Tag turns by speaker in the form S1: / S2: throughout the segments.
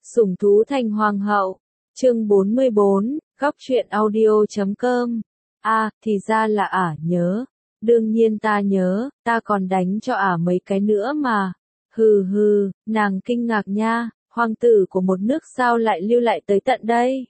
S1: Sủng thú thành hoàng hậu. Chương 44, góc truyện audio.com. Thì ra là nhớ. Đương nhiên ta nhớ, ta còn đánh cho mấy cái nữa mà. Hừ hừ, nàng kinh ngạc nha, hoàng tử của một nước sao lại lưu lại tới tận đây.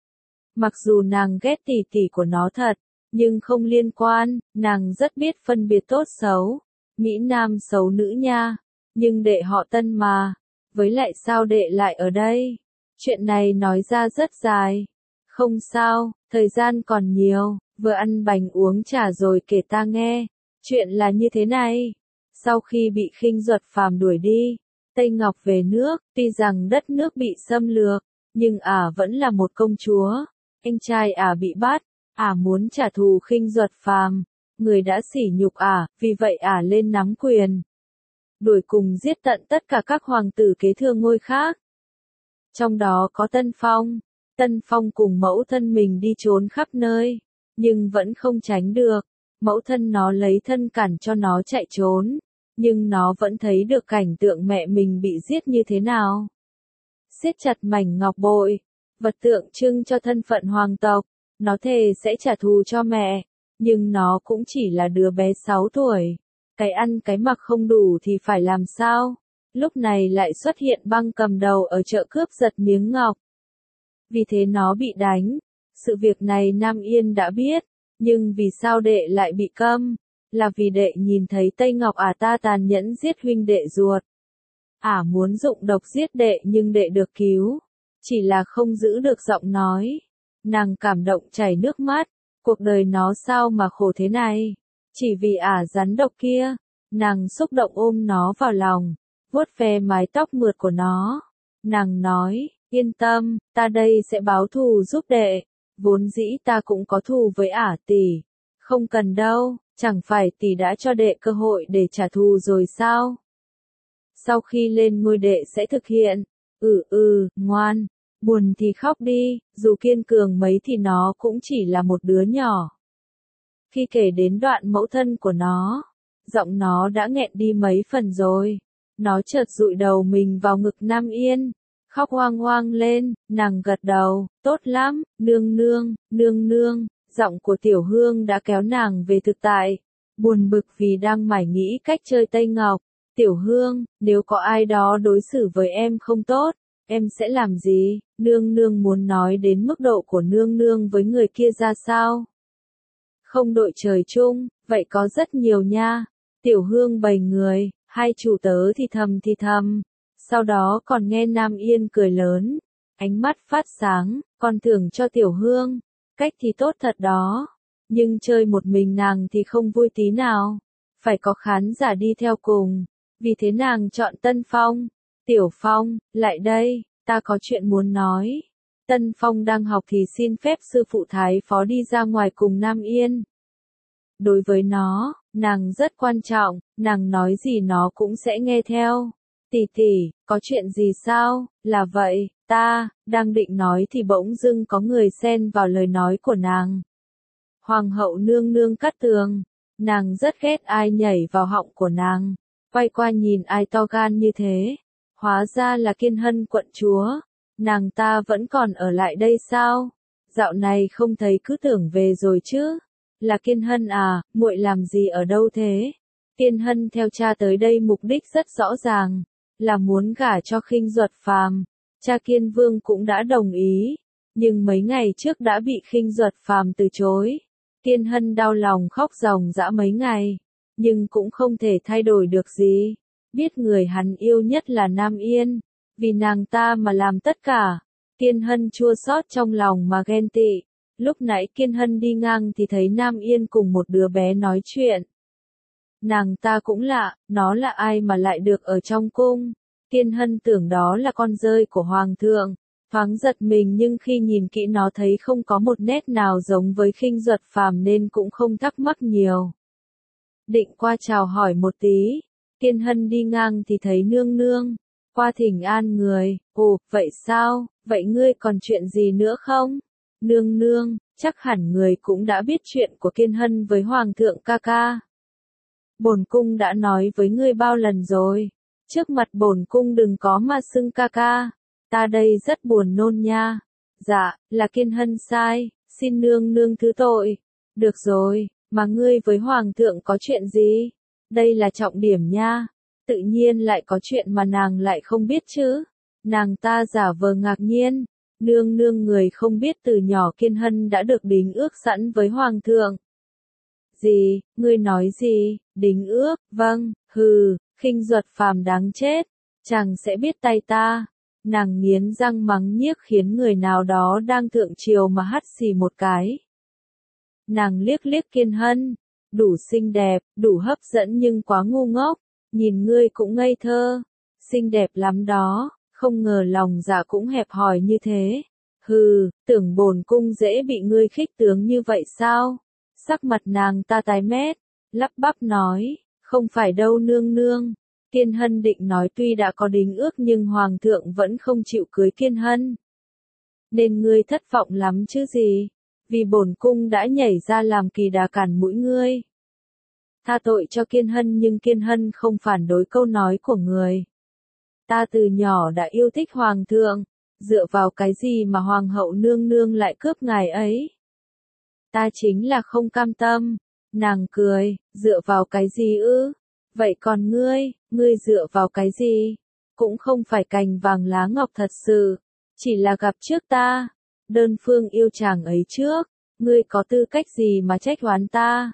S1: Mặc dù nàng ghét tỷ tỷ của nó thật, nhưng không liên quan, nàng rất biết phân biệt tốt xấu. Mỹ Nam xấu nữ nha, nhưng đệ họ Tân mà. Với lại sao đệ lại ở đây? Chuyện này nói ra rất dài. Không sao, thời gian còn nhiều, vừa ăn bánh uống trà rồi kể ta nghe. Chuyện là như thế này. Sau khi bị Khinh Duật Phàm đuổi đi, Tây Ngọc về nước, tuy rằng đất nước bị xâm lược, nhưng vẫn là một công chúa. Anh trai bị bắt, muốn trả thù Khinh Duật Phàm, người đã sỉ nhục vì vậy lên nắm quyền. Đuổi cùng giết tận tất cả các hoàng tử kế thừa ngôi khác. Trong đó có Tân Phong. Tân Phong cùng mẫu thân mình đi trốn khắp nơi, nhưng vẫn không tránh được. Mẫu thân nó lấy thân cản cho nó chạy trốn, nhưng nó vẫn thấy được cảnh tượng mẹ mình bị giết như thế nào. Siết chặt mảnh ngọc bội, vật tượng trưng cho thân phận hoàng tộc, nó thề sẽ trả thù cho mẹ, nhưng nó cũng chỉ là đứa bé 6 tuổi. Cái ăn cái mặc không đủ thì phải làm sao? Lúc này lại xuất hiện Băng cầm đầu ở chợ cướp giật miếng ngọc. Vì thế nó bị đánh. Sự việc này Nam Yên đã biết, nhưng vì sao đệ lại bị câm? Là vì đệ nhìn thấy Tây Ngọc ta tàn nhẫn giết huynh đệ ruột. Muốn dụng độc giết đệ nhưng đệ được cứu. Chỉ là không giữ được giọng nói. Nàng cảm động chảy nước mắt. Cuộc đời nó sao mà khổ thế này? Chỉ vì rắn độc kia. Nàng xúc động ôm nó vào lòng, vuốt ve mái tóc mượt của nó. Nàng nói, yên tâm, ta đây sẽ báo thù giúp đệ. Vốn dĩ ta cũng có thù với tỷ. Không cần đâu, chẳng phải tỷ đã cho đệ cơ hội để trả thù rồi sao? Sau khi lên ngôi đệ sẽ thực hiện. Ngoan, buồn thì khóc đi, dù kiên cường mấy thì nó cũng chỉ là một đứa nhỏ. Khi kể đến đoạn mẫu thân của nó, giọng nó đã nghẹn đi mấy phần rồi. Nó chợt dụi đầu mình vào ngực Nam Yên, khóc oang oang lên. Nàng gật đầu, tốt lắm, nương nương, nương nương. Giọng của Tiểu Hương đã kéo nàng về thực tại, buồn bực vì đang mải nghĩ cách chơi Tây Ngọc. Tiểu Hương, nếu có ai đó đối xử với em không tốt, em sẽ làm gì? Nương nương muốn nói đến mức độ của nương nương với người kia ra sao? Không đội trời chung, vậy có rất nhiều nha. Tiểu Hương bày người, hai chủ tớ thì thầm. Sau đó còn nghe Nam Yên cười lớn, ánh mắt phát sáng, còn thưởng cho Tiểu Hương. Cách thì tốt thật đó, nhưng chơi một mình nàng thì không vui tí nào. Phải có khán giả đi theo cùng, vì thế nàng chọn Tân Phong. Tiểu Phong, lại đây, ta có chuyện muốn nói. Tân Phong đang học thì xin phép sư phụ Thái Phó đi ra ngoài cùng Nam Yên. Đối với nó, nàng rất quan trọng, nàng nói gì nó cũng sẽ nghe theo. Tỷ, có chuyện gì sao? Là vậy, ta đang định nói thì bỗng dưng có người xen vào lời nói của nàng. Hoàng hậu nương nương Cát Tường, nàng rất ghét ai nhảy vào họng của nàng. Quay qua nhìn ai to gan như thế. Hóa ra là Kiên Hân quận chúa. Nàng ta vẫn còn ở lại đây sao? Dạo này không thấy cứ tưởng về rồi chứ. Là Kiên Hân muội làm gì ở đâu thế? Kiên Hân theo cha tới đây mục đích rất rõ ràng, là muốn gả cho Khinh Duật Phàm. Cha Kiên Vương cũng đã đồng ý, nhưng mấy ngày trước đã bị Khinh Duật Phàm từ chối. Kiên Hân đau lòng khóc ròng rã mấy ngày, nhưng cũng không thể thay đổi được gì. Biết người hắn yêu nhất là Nam Yên, vì nàng ta mà làm tất cả. Kiên Hân chua xót trong lòng mà ghen tị. Lúc nãy Kiên Hân đi ngang thì thấy Nam Yên cùng một đứa bé nói chuyện. Nàng ta cũng lạ, nó là ai mà lại được ở trong cung. Kiên Hân tưởng đó là con dơi của Hoàng thượng, thoáng giật mình nhưng khi nhìn kỹ nó thấy không có một nét nào giống với Khinh Duật Phàm nên cũng không thắc mắc nhiều. Định qua chào hỏi một tí, Kiên Hân đi ngang thì thấy nương nương, qua thỉnh an người. Vậy sao, vậy ngươi còn chuyện gì nữa không? Nương nương, chắc hẳn người cũng đã biết chuyện của Kiên Hân với Hoàng thượng ca ca. Bổn cung đã nói với ngươi bao lần rồi, trước mặt bổn cung đừng có mà xưng ca ca. Ta đây rất buồn nôn nha. Dạ, là Kiên Hân sai, xin nương nương thứ tội. Được rồi, mà ngươi với hoàng thượng có chuyện gì? Đây là trọng điểm nha. Tự nhiên lại có chuyện mà nàng lại không biết chứ. Nàng ta giả vờ ngạc nhiên. Nương nương người không biết từ nhỏ Kiên Hân đã được đính ước sẵn với hoàng thượng. Gì, ngươi nói gì, đính ước, vâng, hừ, khinh Duật Phàm đáng chết. Chàng sẽ biết tay ta. Nàng nghiến răng mắng nhiếc khiến người nào đó đang thượng triều mà hắt xì một cái. Nàng liếc liếc Kiên Hân, đủ xinh đẹp, đủ hấp dẫn nhưng quá ngu ngốc, nhìn ngươi cũng ngây thơ, xinh đẹp lắm đó, không ngờ lòng dạ cũng hẹp hòi như thế. Hừ, tưởng bổn cung dễ bị ngươi khích tướng như vậy sao? Sắc mặt nàng ta tái mét, lắp bắp nói, không phải đâu nương nương. Kiên Hân định nói tuy đã có đính ước nhưng hoàng thượng vẫn không chịu cưới Kiên Hân. Nên ngươi thất vọng lắm chứ gì, vì bổn cung đã nhảy ra làm kỳ đà cản mũi ngươi. Tha tội cho Kiên Hân nhưng Kiên Hân không phản đối câu nói của người. Ta từ nhỏ đã yêu thích hoàng thượng, dựa vào cái gì mà hoàng hậu nương nương lại cướp ngài ấy? Ta chính là không cam tâm. Nàng cười, dựa vào cái gì ư? Vậy còn ngươi dựa vào cái gì? Cũng không phải cành vàng lá ngọc thật sự, chỉ là gặp trước ta, đơn phương yêu chàng ấy trước, ngươi có tư cách gì mà trách oán ta?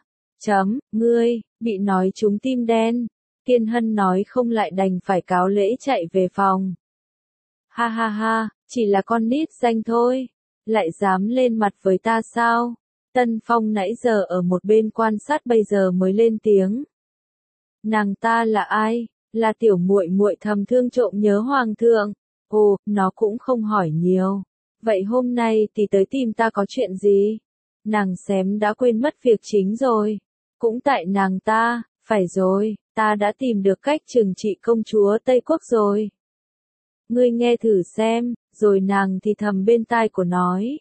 S1: Ngươi, bị nói trúng tim đen. Kiên Hân nói không lại đành phải cáo lễ chạy về phòng. Ha ha ha, chỉ là con nít danh thôi, lại dám lên mặt với ta sao? Tân Phong nãy giờ ở một bên quan sát bây giờ mới lên tiếng. Nàng ta là ai? Là tiểu muội muội thầm thương trộm nhớ hoàng thượng. Ồ, nó cũng không hỏi nhiều. Vậy hôm nay thì tới tìm ta có chuyện gì? Nàng xém đã quên mất việc chính rồi. Cũng tại nàng ta, phải rồi, ta đã tìm được cách trừng trị công chúa Tây Quốc rồi. Ngươi nghe thử xem, rồi nàng thì thầm bên tai của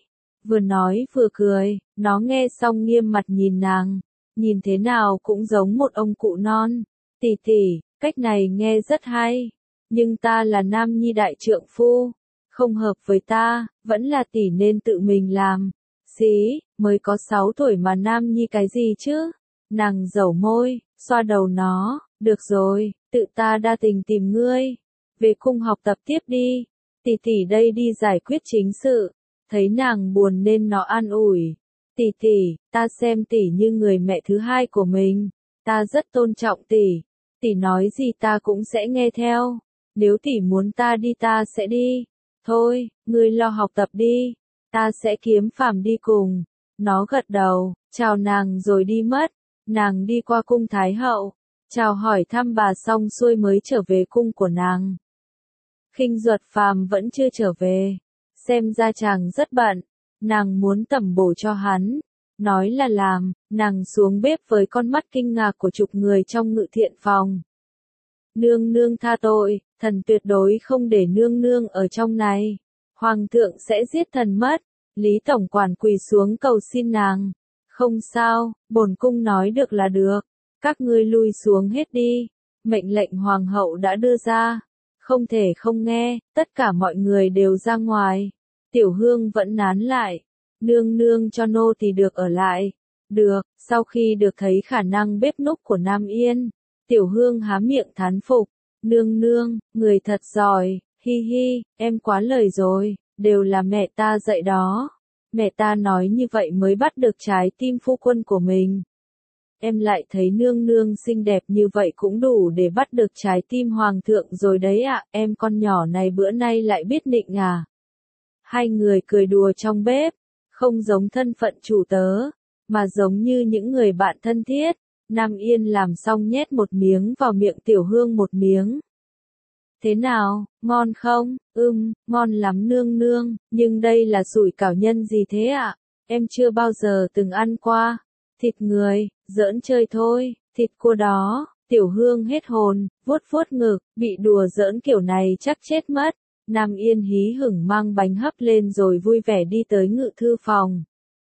S1: nói vừa cười, nó nghe xong nghiêm mặt nhìn nàng, nhìn thế nào cũng giống một ông cụ non. Tỷ tỷ, cách này nghe rất hay, nhưng ta là nam nhi đại trượng phu, không hợp với ta, vẫn là tỷ nên tự mình làm. Xí, mới có 6 tuổi mà nam nhi cái gì chứ? Nàng dẩu môi, xoa đầu nó, được rồi, tự ta đa tình tìm ngươi, về cung học tập tiếp đi, tỷ tỷ đây đi giải quyết chính sự. Thấy nàng buồn nên nó an ủi, tỷ tỷ, ta xem tỷ như người mẹ thứ hai của mình, ta rất tôn trọng tỷ nói gì ta cũng sẽ nghe theo, nếu tỷ muốn ta đi ta sẽ đi, thôi, ngươi lo học tập đi, ta sẽ kiếm phàm đi cùng. Nó gật đầu, chào nàng rồi đi mất. Nàng đi qua cung Thái hậu, chào hỏi thăm bà xong xuôi mới trở về cung của nàng. Khinh Duật Phàm vẫn chưa trở về, xem ra chàng rất bận, nàng muốn tẩm bổ cho hắn, nói là làm, nàng xuống bếp với con mắt kinh ngạc của chục người trong ngự thiện phòng. Nương nương tha tội, thần tuyệt đối không để nương nương ở trong này, hoàng thượng sẽ giết thần mất. Lý tổng quản quỳ xuống cầu xin nàng. Không sao, bổn cung nói được là được, các ngươi lui xuống hết đi, mệnh lệnh hoàng hậu đã đưa ra, không thể không nghe, tất cả mọi người đều ra ngoài. Tiểu Hương vẫn nán lại, nương nương cho nô tỳ được ở lại. Được, sau khi được thấy khả năng bếp núc của Nam Yên, Tiểu Hương há miệng thán phục, nương nương, người thật giỏi, hi hi, em quá lời rồi, đều là mẹ ta dạy đó. Mẹ ta nói như vậy mới bắt được trái tim phu quân của mình. Em lại thấy nương nương xinh đẹp như vậy cũng đủ để bắt được trái tim hoàng thượng rồi đấy ạ, em con nhỏ này bữa nay lại biết nịnh à. Hai người cười đùa trong bếp, không giống thân phận chủ tớ, mà giống như những người bạn thân thiết. Nam Yên làm xong nhét một miếng vào miệng Tiểu Hương một miếng. Thế nào, ngon không? Ngon lắm nương nương, nhưng đây là sủi cảo nhân gì thế ạ? Em chưa bao giờ từng ăn qua. Thịt người, giỡn chơi thôi, thịt cua đó. Tiểu Hương hết hồn, vuốt vuốt ngực, bị đùa giỡn kiểu này chắc chết mất. Nam Yên hí hửng mang bánh hấp lên rồi vui vẻ đi tới ngự thư phòng.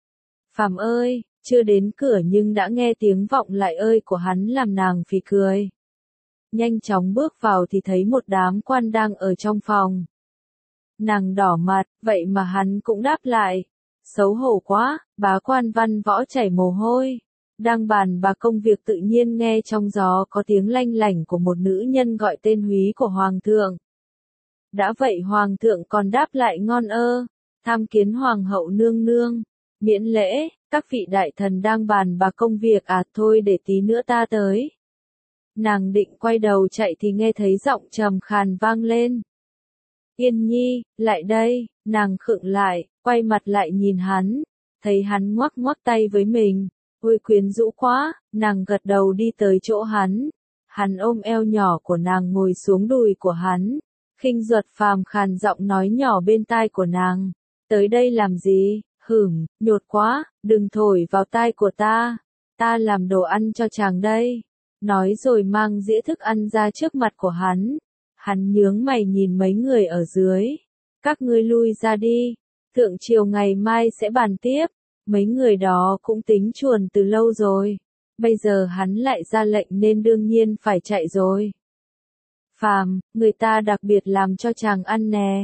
S1: Phàm ơi, chưa đến cửa nhưng đã nghe tiếng vọng lại ơi của hắn làm nàng phì cười. Nhanh chóng bước vào thì thấy một đám quan đang ở trong phòng. Nàng đỏ mặt, vậy mà hắn cũng đáp lại. Xấu hổ quá, bá quan văn võ chảy mồ hôi. Đang bàn bà công việc tự nhiên nghe trong gió có tiếng lanh lảnh của một nữ nhân gọi tên húy của hoàng thượng. Đã vậy hoàng thượng còn đáp lại ngon ơ, tham kiến hoàng hậu nương nương, miễn lễ, các vị đại thần đang bàn bà công việc à, thôi để tí nữa ta tới. Nàng định quay đầu chạy thì nghe thấy giọng trầm khàn vang lên. Yên Nhi, lại đây, nàng khựng lại, quay mặt lại nhìn hắn, thấy hắn ngoắc ngoắc tay với mình, ôi quyến rũ quá, nàng gật đầu đi tới chỗ hắn. Hắn ôm eo nhỏ của nàng ngồi xuống đùi của hắn, khinh duật phàm khàn giọng nói nhỏ bên tai của nàng, tới đây làm gì, nhột quá, đừng thổi vào tai của ta làm đồ ăn cho chàng đây. Nói rồi mang dĩa thức ăn ra trước mặt của hắn. Hắn nhướng mày nhìn mấy người ở dưới. Các ngươi lui ra đi. Thượng triều ngày mai sẽ bàn tiếp. Mấy người đó cũng tính chuồn từ lâu rồi. Bây giờ hắn lại ra lệnh nên đương nhiên phải chạy rồi. Phàm, người ta đặc biệt làm cho chàng ăn nè.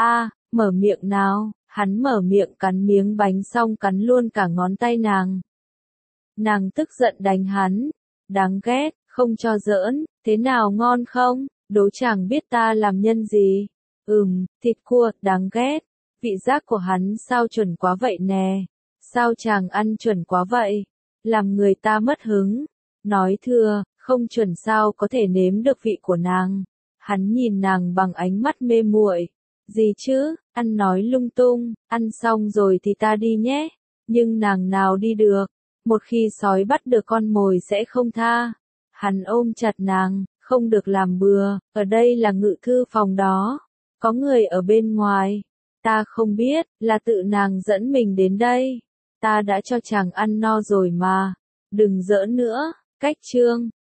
S1: Mở miệng nào. Hắn mở miệng cắn miếng bánh xong cắn luôn cả ngón tay nàng. Nàng tức giận đánh hắn. Đáng ghét, không cho giỡn, thế nào ngon không? Đố chàng biết ta làm nhân gì? Thịt cua, đáng ghét. Vị giác của hắn sao chuẩn quá vậy nè? Sao chàng ăn chuẩn quá vậy? Làm người ta mất hứng. Nói thưa, không chuẩn sao có thể nếm được vị của nàng. Hắn nhìn nàng bằng ánh mắt mê muội. Gì chứ, ăn nói lung tung, ăn xong rồi thì ta đi nhé. Nhưng nàng nào đi được. Một khi sói bắt được con mồi sẽ không tha. Hắn ôm chặt nàng, không được làm bừa, ở đây là ngự thư phòng đó. Có người ở bên ngoài. Ta không biết, là tự nàng dẫn mình đến đây. Ta đã cho chàng ăn no rồi mà. Đừng giỡn nữa, cách chương.